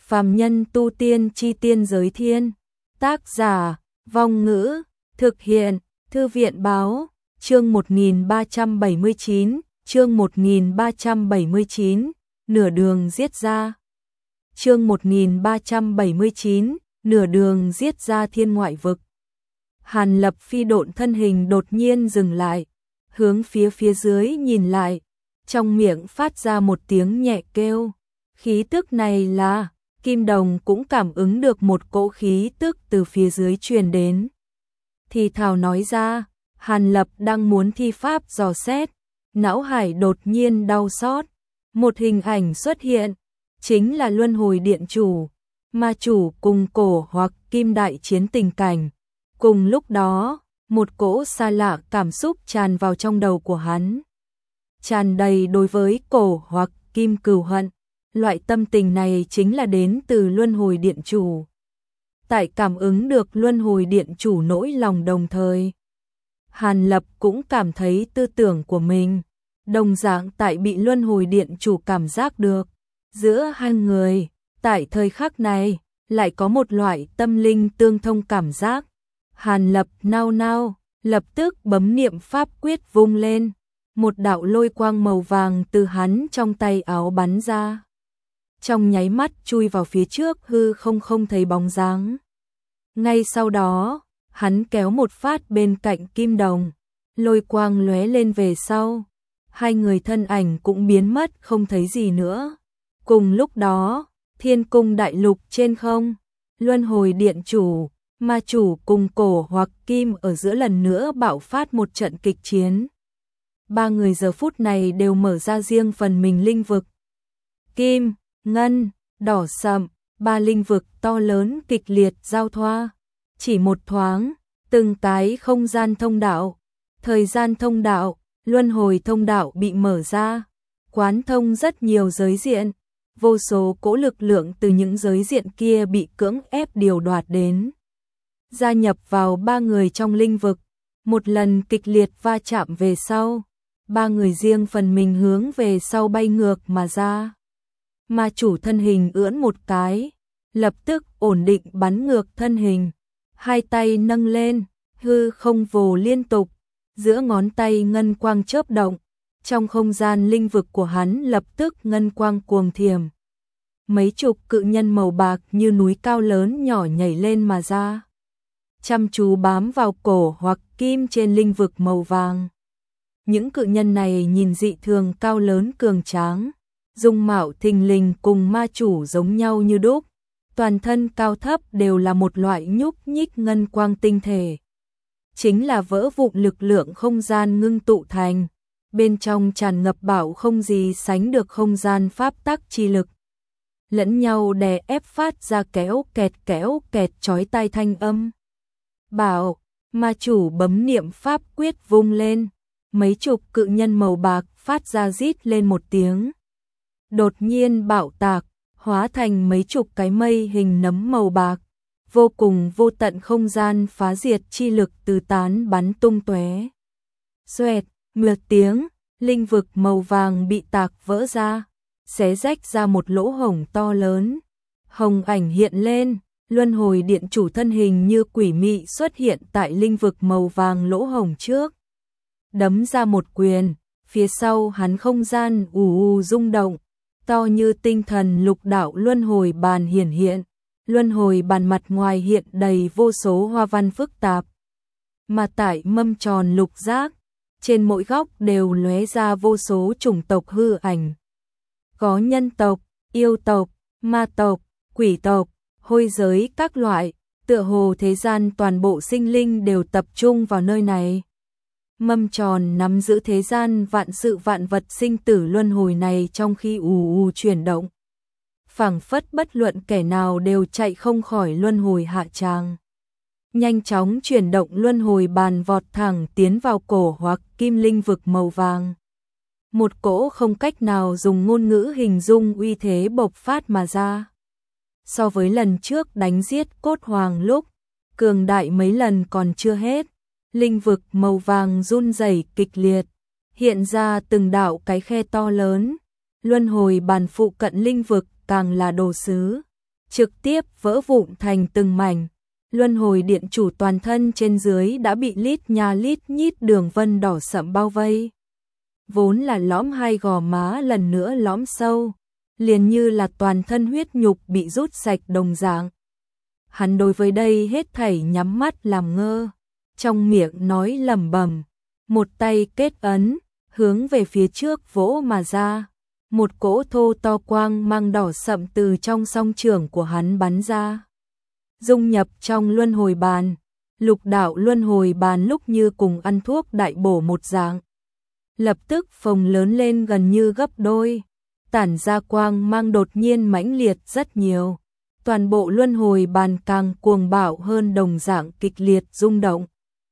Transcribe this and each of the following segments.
Phàm nhân tu tiên chi tiên giới thiên. Tác giả, Vong Ngữ, thực hiện, Thư viện Báo, chương 1379, chương 1379, nửa đường giết ra. Chương 1379, nửa đường giết ra thiên ngoại vực. Hàn Lập phi độn thân hình đột nhiên dừng lại, hướng phía dưới nhìn lại, trong miệng phát ra một tiếng nhẹ kêu. Khí tức này là, Kim Đồng cũng cảm ứng được một cỗ khí tức từ phía dưới truyền đến. Thì thào nói ra, Hàn Lập đang muốn thi pháp dò xét, não hải đột nhiên đau xót. Một hình ảnh xuất hiện, chính là Luân Hồi Điện chủ, ma chủ cùng Cổ Hoặc Kim đại chiến tình cảnh. Cùng lúc đó, một cỗ xa lạ cảm xúc tràn vào trong đầu của hắn. Tràn đầy đối với Cổ Hoặc Kim cừu hận. Loại tâm tình này chính là đến từ Luân Hồi Điện chủ. Tại cảm ứng được Luân Hồi Điện chủ nỗi lòng đồng thời, Hàn Lập cũng cảm thấy tư tưởng của mình đồng dạng tại bị Luân Hồi Điện chủ cảm giác được. Giữa hai người, tại thời khắc này, lại có một loại tâm linh tương thông cảm giác. Hàn Lập nao nao, lập tức bấm niệm pháp quyết vung lên. Một đạo lôi quang màu vàng từ hắn trong tay áo bắn ra. Trong nháy mắt chui vào phía trước hư không thấy bóng dáng. Ngay sau đó, hắn kéo một phát bên cạnh Kim Đồng, lôi quang lóe lên về sau. Hai người thân ảnh cũng biến mất không thấy gì nữa. Cùng lúc đó, Thiên Cung đại lục trên không, Luân Hồi Điện chủ, ma chủ cùng Cổ Hoặc Kim ở giữa lần nữa bạo phát một trận kịch chiến. Ba người giờ phút này đều mở ra riêng phần mình linh vực. Kim, ngân, đỏ sậm, ba linh vực to lớn kịch liệt giao thoa. Chỉ một thoáng, từng cái không gian thông đạo, thời gian thông đạo, luân hồi thông đạo bị mở ra, quán thông rất nhiều giới diện. Vô số cỗ lực lượng từ những giới diện kia bị cưỡng ép điều đoạt đến, gia nhập vào ba người trong linh vực. Một lần kịch liệt va chạm về sau, ba người riêng phần mình hướng về sau bay ngược mà ra. Ma chủ thân hình ưỡn một cái, lập tức ổn định bắn ngược thân hình, hai tay nâng lên, hư không vồ liên tục, giữa ngón tay ngân quang chớp động, trong không gian linh vực của hắn lập tức ngân quang cuồng thiểm. Mấy chục cự nhân màu bạc như núi cao lớn nhỏ nhảy lên mà ra, chăm chú bám vào Cổ Hoặc Kim trên linh vực màu vàng. Những cự nhân này nhìn dị thường cao lớn cường tráng, dung mạo thình lình cùng ma chủ giống nhau như đúc, toàn thân cao thấp đều là một loại nhúc nhích ngân quang tinh thể. Chính là vỡ vụn lực lượng không gian ngưng tụ thành, bên trong tràn ngập bảo không gì sánh được không gian pháp tắc chi lực. Lẫn nhau đè ép phát ra kéo kẹt chói tai thanh âm. Bảo, ma chủ bấm niệm pháp quyết vung lên, mấy chục cự nhân màu bạc phát ra rít lên một tiếng. Đột nhiên bạo tạc, hóa thành mấy chục cái mây hình nấm màu bạc, vô cùng vô tận không gian phá diệt chi lực từ tán bắn tung tóe. Xoẹt, một tiếng, linh vực màu vàng bị tạc vỡ ra, xé rách ra một lỗ hổng to lớn. Hồng ảnh hiện lên, Luân Hồi Điện chủ thân hình như quỷ mị xuất hiện tại linh vực màu vàng lỗ hổng trước. Đấm ra một quyền, phía sau hắn không gian ù rung động, to như tinh thần lục đạo luân hồi bàn hiển hiện. Luân hồi bàn mặt ngoài hiện đầy vô số hoa văn phức tạp, mà tại mâm tròn lục giác, trên mỗi góc đều lóe ra vô số chủng tộc hư ảnh. Có nhân tộc, yêu tộc, ma tộc, quỷ tộc, hôi giới các loại, tựa hồ thế gian toàn bộ sinh linh đều tập trung vào nơi này. Mâm tròn nắm giữ thế gian vạn sự vạn vật sinh tử luân hồi này trong khi ù chuyển động. Phảng phất bất luận kẻ nào đều chạy không khỏi luân hồi hạ tràng. Nhanh chóng chuyển động luân hồi bàn vọt thẳng tiến vào Cổ Hoặc Kim linh vực màu vàng. Một cỗ không cách nào dùng ngôn ngữ hình dung uy thế bộc phát mà ra. So với lần trước đánh giết Cốt Hoàng lúc, cường đại mấy lần còn chưa hết. Linh vực màu vàng run rẩy kịch liệt, hiện ra từng đạo cái khe to lớn. Luân hồi bàn phụ cận linh vực càng là đồ sứ, trực tiếp vỡ vụn thành từng mảnh. Luân hồi điện chủ toàn thân trên dưới đã bị lít nha lít nhít đường vân đỏ sẫm bao vây. Vốn là lõm hai gò má lần nữa lõm sâu, liền như là toàn thân huyết nhục bị rút sạch đồng dạng. Hắn đối với đây hết thảy nhắm mắt làm ngơ, trong miệng nói lẩm bẩm, một tay kết ấn, hướng về phía trước vỗ mà ra. Một cỗ thô to quang mang đỏ sậm từ trong song trường của hắn bắn ra, dung nhập trong luân hồi bàn. Lục đạo luân hồi bàn lúc như cùng ăn thuốc đại bổ một dạng, lập tức phồng lớn lên gần như gấp đôi, tản ra quang mang đột nhiên mãnh liệt rất nhiều. Toàn bộ luân hồi bàn càng cuồng bạo hơn đồng dạng kịch liệt rung động.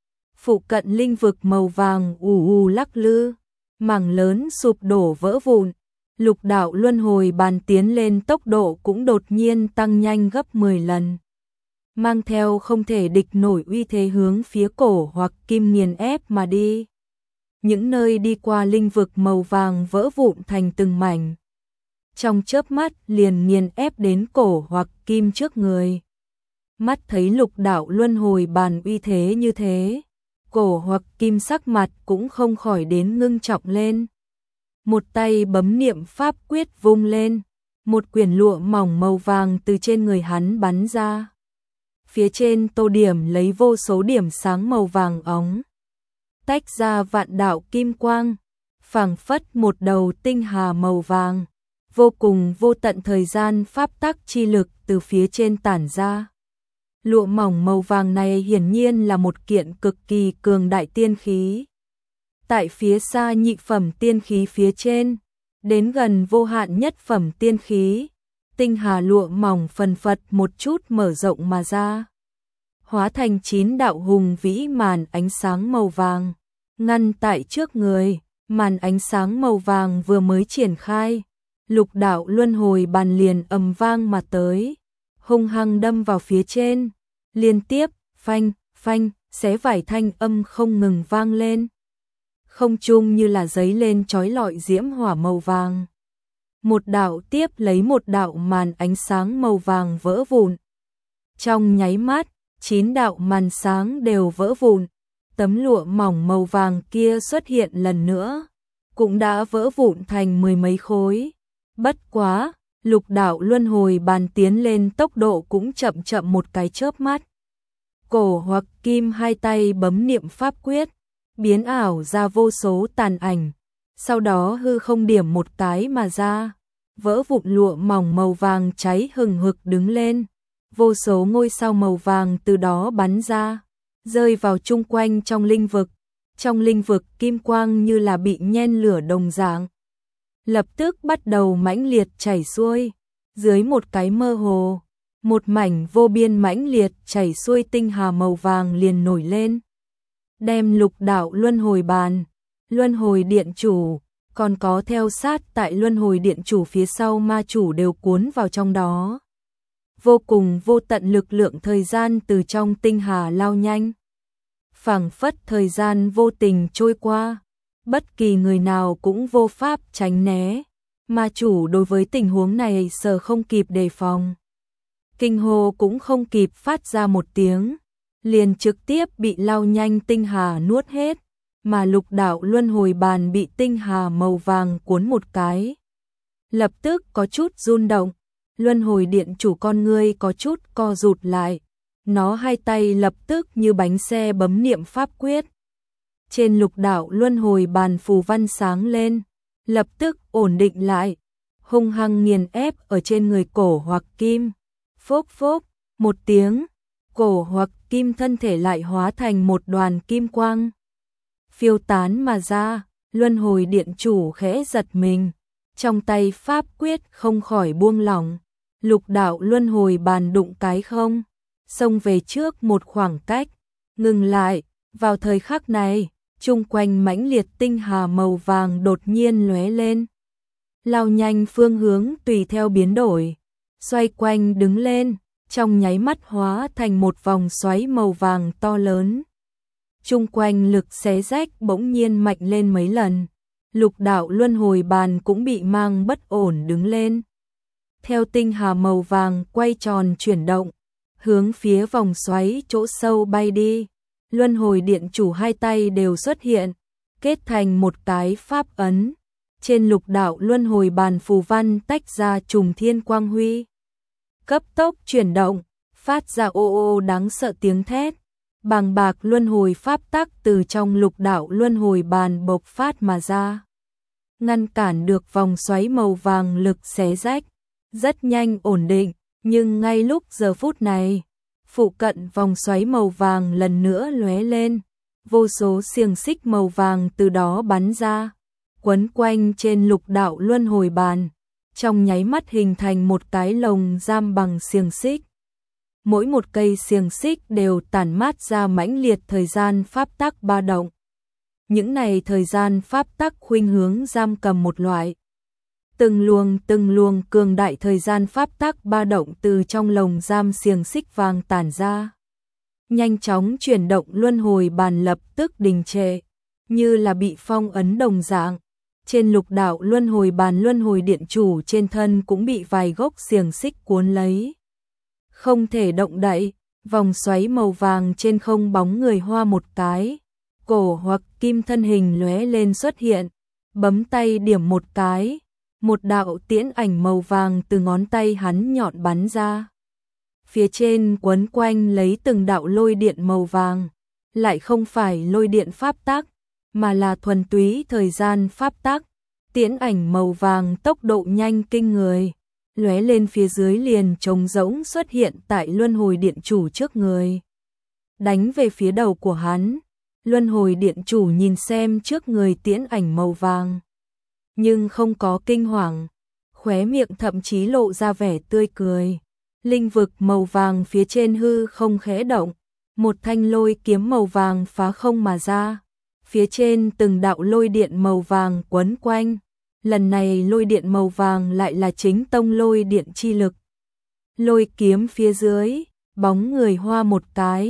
Phụ cận linh vực màu vàng ù ù lắc lư, mảng lớn sụp đổ vỡ vụn. Lục đạo luân hồi bàn tiến lên tốc độ cũng đột nhiên tăng nhanh gấp 10 lần. Mang theo không thể địch nổi uy thế hướng phía cổ hoặc kim nghiền ép mà đi. Những nơi đi qua linh vực màu vàng vỡ vụn thành từng mảnh. Trong chớp mắt liền nghiền ép đến cổ hoặc kim trước người. Mắt thấy lục đạo luân hồi bàn uy thế như thế, cổ hoặc kim sắc mặt cũng không khỏi đến ngưng trọng lên. Một tay bấm niệm pháp quyết vung lên, một quyển lụa mỏng màu vàng từ trên người hắn bắn ra. Phía trên tô điểm lấy vô số điểm sáng màu vàng óng, tách ra vạn đạo kim quang, phảng phất một đầu tinh hà màu vàng, vô cùng vô tận thời gian pháp tắc chi lực từ phía trên tản ra. Lụa mỏng màu vàng này hiển nhiên là một kiện cực kỳ cường đại tiên khí. Tại phía xa nhị phẩm tiên khí phía trên, đến gần vô hạn nhất phẩm tiên khí, tinh hà lụa mỏng phần phật một chút mở rộng mà ra, hóa thành 9 đạo hùng vĩ màn ánh sáng màu vàng, ngăn tại trước người. Màn ánh sáng màu vàng vừa mới triển khai, lục đạo luân hồi bàn liền ầm vang mà tới, hung hăng đâm vào phía trên, liên tiếp phanh phanh xé vải thanh âm không ngừng vang lên. Không trung như là giấy lên chói lọi diễm hỏa màu vàng. Một đạo tiếp lấy một đạo màn ánh sáng màu vàng vỡ vụn. Trong nháy mắt, 9 đạo màn sáng đều vỡ vụn. Tấm lụa mỏng màu vàng kia xuất hiện lần nữa, cũng đã vỡ vụn thành 10 mấy khối. Bất quá, lục đạo luân hồi bàn tiến lên tốc độ cũng chậm chậm một cái chớp mắt. Cổ hoặc kim hai tay bấm niệm pháp quyết, biến ảo ra vô số tàn ảnh, sau đó hư không điểm một cái mà ra, vỡ vụn lụa mỏng màu vàng cháy hừng hực đứng lên, vô số ngôi sao màu vàng từ đó bắn ra, rơi vào chung quanh trong linh vực. Trong linh vực kim quang như là bị nhen lửa đồng dạng, lập tức bắt đầu mãnh liệt chảy xuôi, dưới một cái mơ hồ, một mảnh vô biên mãnh liệt chảy xuôi tinh hà màu vàng liền nổi lên, đem lục đạo luân hồi bàn, luân hồi điện chủ, còn có theo sát tại luân hồi điện chủ phía sau ma chủ đều cuốn vào trong đó. Vô cùng vô tận lực lượng thời gian từ trong tinh hà lao nhanh, phảng phất thời gian vô tình trôi qua, bất kỳ người nào cũng vô pháp tránh né. Ma chủ đối với tình huống này sợ không kịp đề phòng, kinh hô cũng không kịp phát ra một tiếng, liền trực tiếp bị lao nhanh tinh hà nuốt hết, mà lục đạo luân hồi bàn bị tinh hà màu vàng cuốn một cái, lập tức có chút rung động. Luân hồi điện chủ con ngươi có chút co rụt lại, nó hai tay lập tức như bánh xe bấm niệm pháp quyết. Trên lục đạo luân hồi bàn phù văn sáng lên, lập tức ổn định lại, hung hăng nghiền ép ở trên người cổ hoặc kim. Phốc phốc, một tiếng, cổ hoặc kim thân thể lại hóa thành một đoàn kim quang, phiêu tán mà ra. Luân hồi điện chủ khẽ giật mình, trong tay pháp quyết không khỏi buông lỏng, lục đạo luân hồi bàn đụng cái không, xông về trước một khoảng cách, ngừng lại. Vào thời khắc này, chung quanh mãnh liệt tinh hà màu vàng đột nhiên lóe lên, lao nhanh phương hướng tùy theo biến đổi, xoay quanh đứng lên, trong nháy mắt hóa thành một vòng xoáy màu vàng to lớn. Chung quanh lực xé rách bỗng nhiên mạnh lên mấy lần, lục đạo luân hồi bàn cũng bị mang bất ổn đứng lên. theo tinh hà màu vàng quay tròn chuyển động, hướng phía vòng xoáy chỗ sâu bay đi. Luân hồi điện chủ hai tay đều xuất hiện, kết thành một cái pháp ấn. Trên lục đạo luân hồi bàn phù văn tách ra trùng thiên quang huy. Cấp tốc chuyển động, phát ra ô ô đáng sợ tiếng thét. Bàng bạc luân hồi pháp tắc từ trong lục đạo luân hồi bàn bộc phát mà ra. Ngăn cản được vòng xoáy màu vàng lực xé rách. Rất nhanh ổn định, nhưng ngay lúc giờ phút này, phụ cận vòng xoáy màu vàng lần nữa lóe lên. Vô số xiềng xích màu vàng từ đó bắn ra, quấn quanh trên lục đạo luân hồi bàn, trong nháy mắt hình thành một cái lồng giam bằng xiềng xích. Mỗi một cây xiềng xích đều tản mát ra mãnh liệt thời gian pháp tắc ba động. Những này thời gian pháp tắc khuynh hướng giam cầm một loại. Từng luồng cường đại thời gian pháp tắc ba động từ trong lồng giam xiềng xích vàng tản ra. Nhanh chóng chuyển động luân hồi bàn lập tức đình trệ, như là bị phong ấn đồng dạng. Trên lục đạo luân hồi bàn luân hồi điện chủ trên thân cũng bị vài gốc xiềng xích cuốn lấy. Không thể động đậy, vòng xoáy màu vàng trên không bóng người hoa một cái. Cổ hoặc kim thân hình lóe lên xuất hiện, bấm tay điểm một cái. Một đạo tiễn ảnh màu vàng từ ngón tay hắn nhọn bắn ra. Phía trên quấn quanh lấy từng đạo lôi điện màu vàng, lại không phải lôi điện pháp tắc, mà là thuần túy thời gian pháp tắc. Tiễn ảnh màu vàng tốc độ nhanh kinh người, lóe lên phía dưới liền trống rỗng xuất hiện tại luân hồi điện chủ trước người. Đánh về phía đầu của hắn, luân hồi điện chủ nhìn xem trước người tiễn ảnh màu vàng. Nhưng không có kinh hoàng, khóe miệng thậm chí lộ ra vẻ tươi cười. Linh vực màu vàng phía trên hư không khẽ động, một thanh lôi kiếm màu vàng phá không mà ra. Phía trên từng đạo lôi điện màu vàng quấn quanh, lần này lôi điện màu vàng lại là chính tông lôi điện chi lực. Lôi kiếm phía dưới, bóng người hoa một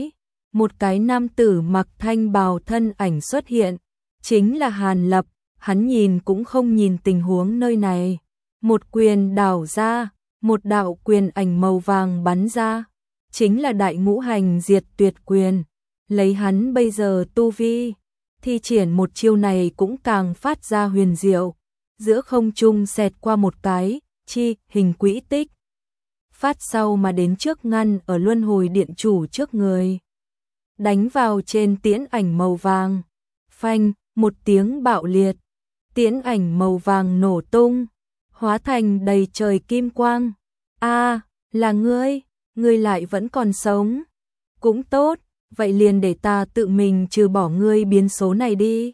cái nam tử mặc thanh bào thân ảnh xuất hiện, chính là Hàn Lập. Hắn nhìn cũng không nhìn tình huống nơi này, một quyền đảo ra, một đạo quyền ảnh màu vàng bắn ra, chính là đại ngũ hành diệt tuyệt quyền. Lấy hắn bây giờ tu vi, thi triển một chiêu này cũng càng phát ra huyền diệu. Giữa không trung xẹt qua một cái hình quỹ tích, phát sau mà đến trước ngăn ở luân hồi điện chủ trước người, đánh vào trên tiễn ảnh màu vàng. Phanh, một tiếng bạo liệt, tiễn ảnh màu vàng nổ tung, hóa thành đầy trời kim quang. A, là ngươi lại vẫn còn sống. Cũng tốt, vậy liền để ta tự mình trừ bỏ ngươi biến số này đi.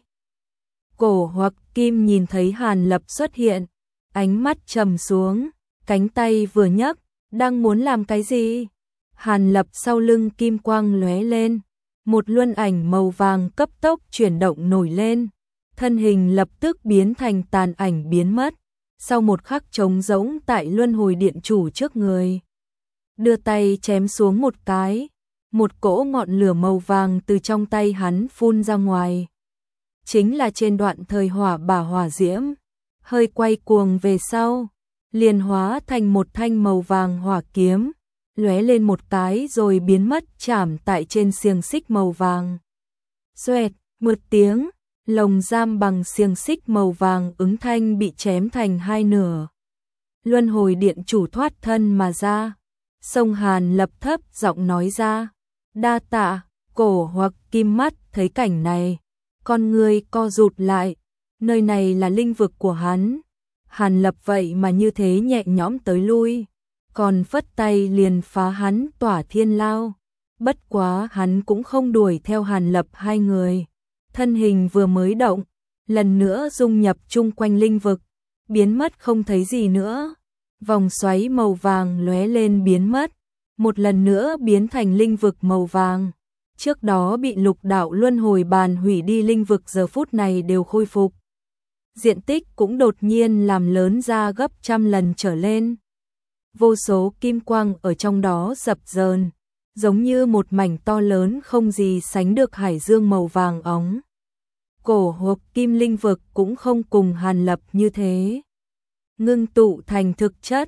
Cổ hoặc kim nhìn thấy Hàn Lập xuất hiện, ánh mắt trầm xuống, cánh tay vừa nhấc, đang muốn làm cái gì? Hàn Lập sau lưng kim quang lóe lên, một luân ảnh màu vàng cấp tốc chuyển động nổi lên. Thân hình lập tức biến thành tàn ảnh biến mất, sau một khắc trống rỗng tại luân hồi điện chủ trước người. Đưa tay chém xuống một cái, một cỗ ngọn lửa màu vàng từ trong tay hắn phun ra ngoài. Chính là trên đoạn thời hỏa bả hỏa diễm, hơi quay cuồng về sau, liền hóa thành một thanh màu vàng hỏa kiếm, lóe lên một cái rồi biến mất chạm tại trên xiềng xích màu vàng. Xoẹt, một tiếng, lồng giam bằng xiềng xích màu vàng ứng thanh bị chém thành hai nửa. Luân hồi điện chủ thoát thân mà ra. Sông Hàn Lập thấp giọng nói ra, đa tạ. Cổ hoặc kim mắt thấy cảnh này, con người co rụt lại. Nơi này là linh vực của hắn. Hàn Lập vậy mà như thế nhẹ nhõm tới lui, còn phất tay liền phá hắn tỏa thiên lao. Bất quá hắn cũng không đuổi theo Hàn Lập hai người. Thân hình vừa mới động, lần nữa dung nhập chung quanh linh vực, biến mất không thấy gì nữa. Vòng xoáy màu vàng lóe lên biến mất, một lần nữa biến thành linh vực màu vàng. Trước đó bị lục đạo luân hồi bàn hủy đi linh vực giờ phút này đều khôi phục. Diện tích cũng đột nhiên làm lớn ra gấp trăm lần trở lên. Vô số kim quang ở trong đó dập dờn, giống như một mảnh to lớn không gì sánh được hải dương màu vàng óng. Cổ hộp kim linh vực cũng không cùng Hàn Lập như thế. Ngưng tụ thành thực chất,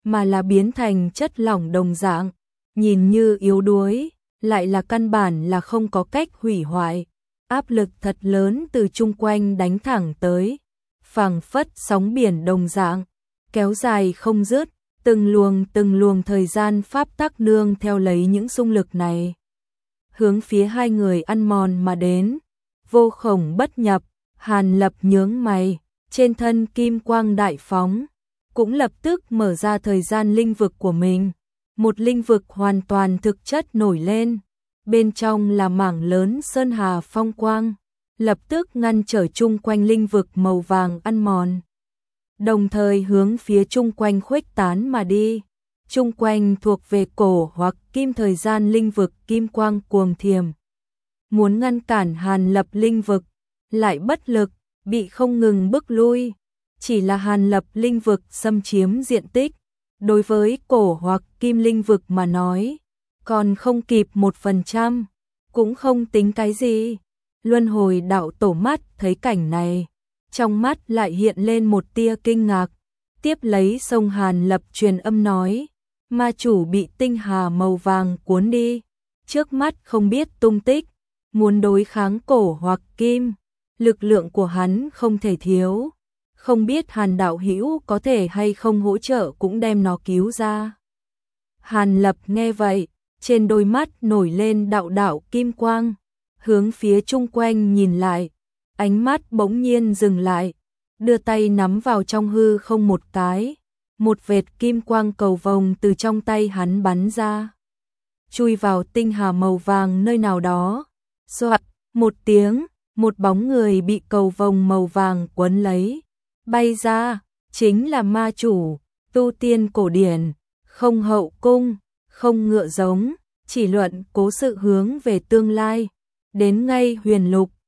mà là biến thành chất lỏng đồng dạng, nhìn như yếu đuối, lại là căn bản là không có cách hủy hoại. Áp lực thật lớn từ chung quanh đánh thẳng tới, phảng phất sóng biển đồng dạng, kéo dài không dứt, từng luồng thời gian pháp tắc nương theo lấy những xung lực này, hướng phía hai người ăn mòn mà đến, vô khổng bất nhập. Hàn Lập nhướng mày, trên thân kim quang đại phóng, cũng lập tức mở ra thời gian linh vực của mình. Một linh vực hoàn toàn thực chất nổi lên, bên trong là mảng lớn sơn hà phong quang, lập tức ngăn trở chung quanh linh vực màu vàng ăn mòn, đồng thời hướng phía chung quanh khuếch tán mà đi. Chung quanh thuộc về cổ hoặc kim thời gian linh vực kim quang cuồng thiềm, muốn ngăn cản Hàn Lập linh vực, lại bất lực, bị không ngừng bức lui. Chỉ là Hàn Lập linh vực xâm chiếm diện tích, đối với cổ hoặc kim linh vực mà nói, còn không kịp 1%, cũng không tính cái gì. Luân hồi đạo tổ mắt thấy cảnh này, trong mắt lại hiện lên một tia kinh ngạc, tiếp lấy sông Hàn Lập truyền âm nói, ma chủ bị tinh hà màu vàng cuốn đi, trước mắt không biết tung tích, muốn đối kháng cổ hoặc kim, lực lượng của hắn không thể thiếu, không biết Hàn đạo hữu có thể hay không hỗ trợ cũng đem nó cứu ra. Hàn Lập nghe vậy, trên đôi mắt nổi lên đạo đạo kim quang, hướng phía chung quanh nhìn lại, ánh mắt bỗng nhiên dừng lại, đưa tay nắm vào trong hư không một cái, một vệt kim quang cầu vồng từ trong tay hắn bắn ra, chui vào tinh hà màu vàng nơi nào đó. Soạt, một tiếng, một bóng người bị cầu vồng màu vàng quấn lấy, bay ra, chính là ma chủ. Tu tiên cổ điển, không hậu cung, không ngựa giống, chỉ luận cố sự hướng về tương lai, đến ngay huyền lục,